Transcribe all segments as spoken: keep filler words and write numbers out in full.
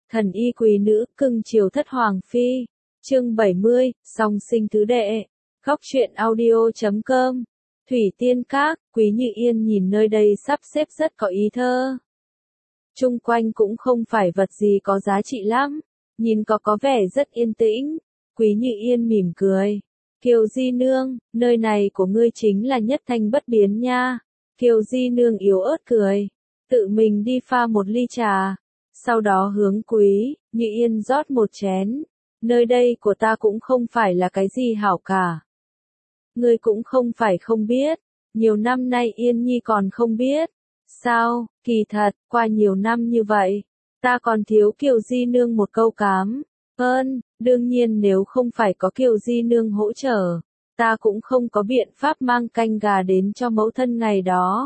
Thần y quý nữ, cưng chiều thất hoàng phi. Chương bảy mươi, song sinh tứ đệ. Góc truyện audio chấm com. Thủy Tiên Các, Quý Như Yên nhìn nơi đây sắp xếp rất có ý thơ. Chung quanh cũng không phải vật gì có giá trị lắm, nhìn có có vẻ rất yên tĩnh. Quý Như Yên mỉm cười. Kiều Di Nương, nơi này của ngươi chính là nhất thanh bất biến nha. Kiều Di Nương yếu ớt cười, tự mình đi pha một ly trà, sau đó hướng Quý Như Yên rót một chén. Nơi đây của ta cũng không phải là cái gì hảo cả. Ngươi cũng không phải không biết, nhiều năm nay Yên Nhi còn không biết. Sao, kỳ thật, qua nhiều năm như vậy, ta còn thiếu Kiều Di Nương một câu cám ơn. Đương nhiên nếu không phải có Kiều Di Nương hỗ trợ, ta cũng không có biện pháp mang canh gà đến cho mẫu thân ngày đó.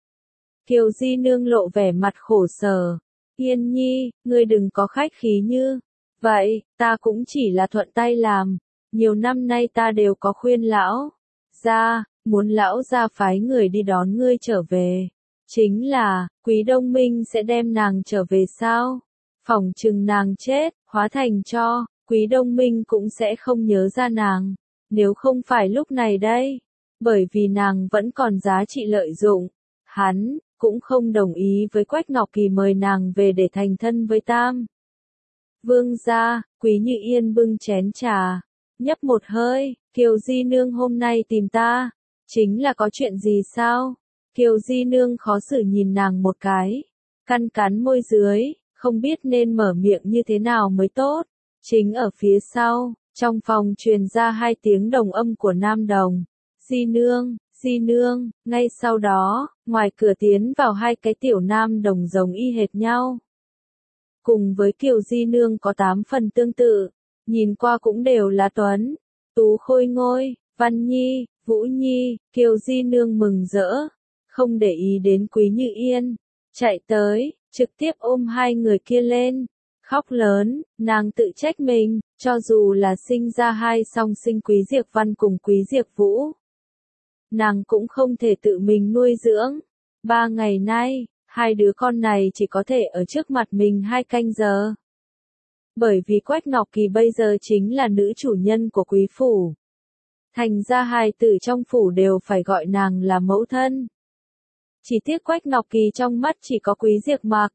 Kiều Di Nương lộ vẻ mặt khổ sở. Yên Nhi, ngươi đừng có khách khí như vậy, ta cũng chỉ là thuận tay làm. Nhiều năm nay ta đều có khuyên lão gia, muốn lão gia phái người đi đón ngươi trở về. Chính là, Quý Đông Minh sẽ đem nàng trở về sao? Phỏng chừng nàng chết, hóa thành cho, Quý Đông Minh cũng sẽ không nhớ ra nàng. Nếu không phải lúc này đây, bởi vì nàng vẫn còn giá trị lợi dụng, hắn cũng không đồng ý với Quách Ngọc Kỳ mời nàng về để thành thân với Tam Vương gia. Quý Như Yên bưng chén trà, nhấp một hơi. Kiều Di Nương hôm nay tìm ta, chính là có chuyện gì sao? Kiều Di Nương khó xử nhìn nàng một cái, căn cắn môi dưới, không biết nên mở miệng như thế nào mới tốt. Chính ở phía sau, trong phòng truyền ra hai tiếng đồng âm của nam đồng. Di Nương, Di Nương. Ngay sau đó, ngoài cửa tiến vào hai cái tiểu nam đồng giống y hệt nhau. Cùng với Kiều Di Nương có tám phần tương tự, nhìn qua cũng đều là tuấn tú khôi ngôi. Văn Nhi, Vũ Nhi. Kiều Di Nương mừng rỡ, không để ý đến Quý Như Yên, chạy tới, trực tiếp ôm hai người kia lên, khóc lớn. Nàng tự trách mình, cho dù là sinh ra hai song sinh Quý Diệp Văn cùng Quý Diệp Vũ, nàng cũng không thể tự mình nuôi dưỡng. Ba ngày nay, hai đứa con này chỉ có thể ở trước mặt mình hai canh giờ. Bởi vì Quách Ngọc Kỳ bây giờ chính là nữ chủ nhân của quý phủ. Thành ra hài tử trong phủ đều phải gọi nàng là mẫu thân. Chỉ tiếc Quách Ngọc Kỳ trong mắt chỉ có Quý Diệp Mặc.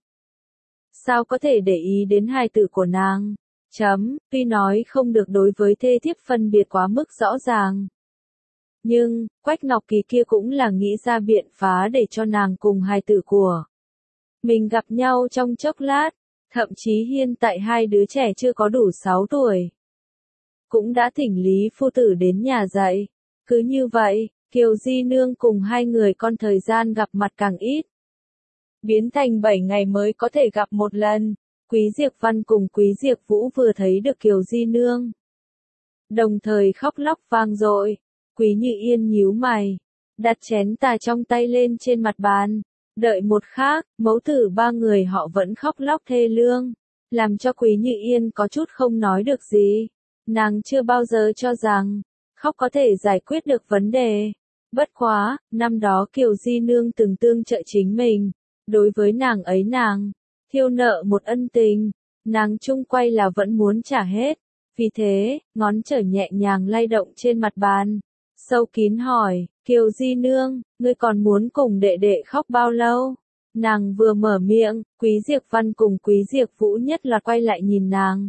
Sao có thể để ý đến hài tử của nàng? Chấm, tuy nói không được đối với thê thiếp phân biệt quá mức rõ ràng. Nhưng, Quách Ngọc Kỳ kia cũng là nghĩ ra biện phá để cho nàng cùng hài tử của mình gặp nhau trong chốc lát. Thậm chí hiện tại hai đứa trẻ chưa có đủ sáu tuổi, cũng đã thỉnh Lý phu tử đến nhà dạy. Cứ như vậy, Kiều Di Nương cùng hai người con thời gian gặp mặt càng ít, biến thành bảy ngày mới có thể gặp một lần. Quý Diệp Văn cùng Quý Diệp Vũ vừa thấy được Kiều Di Nương, đồng thời khóc lóc vang dội. Quý Như Yên nhíu mày, đặt chén trà trong tay lên trên mặt bàn. Đợi một khác, mẫu tử ba người họ vẫn khóc lóc thê lương, làm cho Quý Như Yên có chút không nói được gì. Nàng chưa bao giờ cho rằng khóc có thể giải quyết được vấn đề. Bất quá, năm đó Kiều Di Nương từng tương trợ chính mình, đối với nàng ấy nàng thiêu nợ một ân tình, nàng chung quay là vẫn muốn trả hết. Vì thế, ngón trở nhẹ nhàng lay động trên mặt bàn, sâu kín hỏi, Kiều Di Nương, ngươi còn muốn cùng đệ đệ khóc bao lâu? Nàng vừa mở miệng, Quý Diệp Văn cùng Quý Diệp Vũ nhất là quay lại nhìn nàng.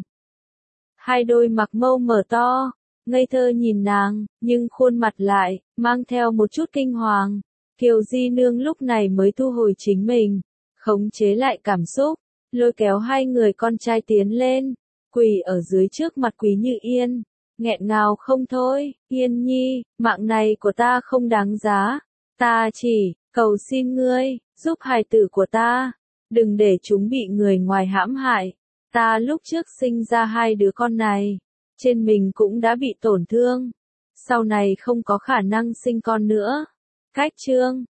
Hai đôi mặc mâu mở to, ngây thơ nhìn nàng, nhưng khuôn mặt lại mang theo một chút kinh hoàng. Kiều Di Nương lúc này mới thu hồi chính mình, khống chế lại cảm xúc, lôi kéo hai người con trai tiến lên, quỳ ở dưới trước mặt Quý Như Yên, nghẹn ngào không thôi. Yên Nhi, mạng này của ta không đáng giá, ta chỉ cầu xin ngươi, giúp hài tử của ta, đừng để chúng bị người ngoài hãm hại. Ta lúc trước sinh ra hai đứa con này, trên mình cũng đã bị tổn thương, sau này không có khả năng sinh con nữa. Cách chương